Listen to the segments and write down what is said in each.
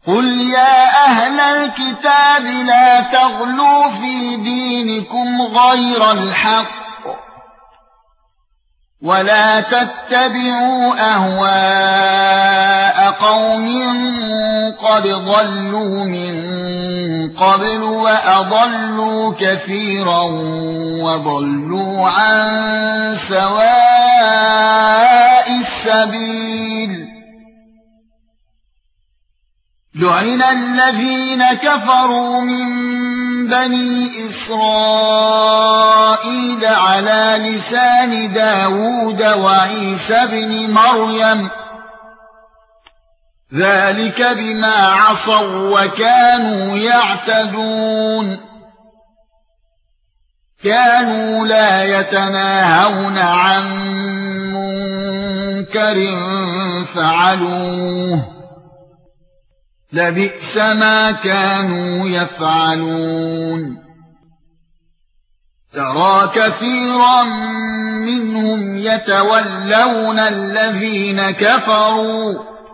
قُلْ يَا أَهْلَ الْكِتَابِ لَا تَغْلُوا فِي دِينِكُمْ غَيْرَ الْحَقِّ وَلَا تَتَّبِعُوا أَهْوَاءَ قَوْمٍ قَدْ ضَلُّوا مِن قَبْلُ وَأَضَلُّوا كَثِيرًا وَضَلُّوا عَن سَوَاءِ السَّبِيلِ لُعِنَ الَّذِينَ كَفَرُوا مِن بَنِي إِسْرَائِيلَ عَلَى لِسَانِ دَاوُودَ وَعِيسَى ابْنِ مَرْيَمَ ذَلِكَ بِمَا عَصَوا وَكَانُوا يَعْتَدُونَ كَانُوا لَا يَتَنَاهَوْنَ عَن مُنكَرٍ فَعَلُوهُ لَبِئْسَ مَا كَانُوا يَفْعَلُونَ تَرَى كَثِيرًا مِنْهُمْ يَتَوَلَّوْنَ الَّذِينَ كَفَرُوا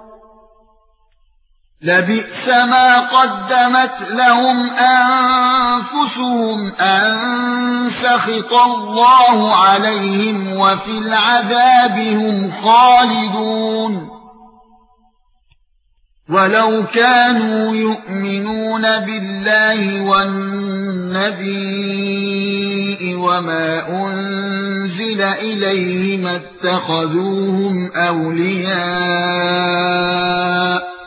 لَبِئْسَ مَا قَدَّمَتْ لَهُمْ أَنفُسُهُمْ أَن سَخِطَ اللَّهُ عَلَيْهِمْ وَفِي الْعَذَابِ هُمْ خَالِدُونَ وَلَوْ كَانُوا يُؤْمِنُونَ بِاللَّهِ وَالنَّبِيِّ وَمَا أُنْزِلَ إِلَيْهِ مَا اتَّخَذُوهُمْ أَوْلِيَاءَ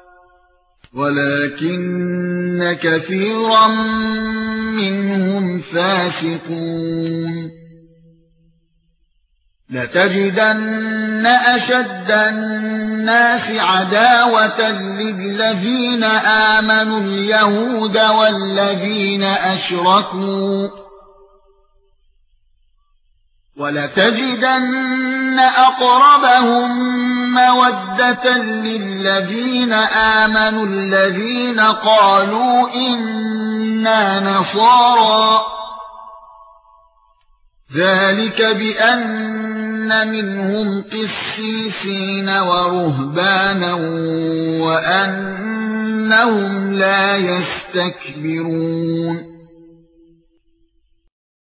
وَلَكِنَّ كَثِيرًا مِنْهُمْ فَاسِقُونَ لَتَجِدَنَّ أَشَدَّ النَّاسِ عَدَاوَةً لِلَّذِينَ آمَنُوا الْيَهُودَ وَالَّذِينَ أَشْرَكُوا وَلَتَجِدَنَّ أَقْرَبَهُم مَّوَدَّةً لِلَّذِينَ آمَنُوا الَّذِينَ قَالُوا إِنَّا نَصَارَى ذَلِكَ بِأَنَّ مِنْهُمْ قِسِّيسِينَ وَرُهْبَانًا وَأَنَّهُمْ لَا يَسْتَكْبِرُونَ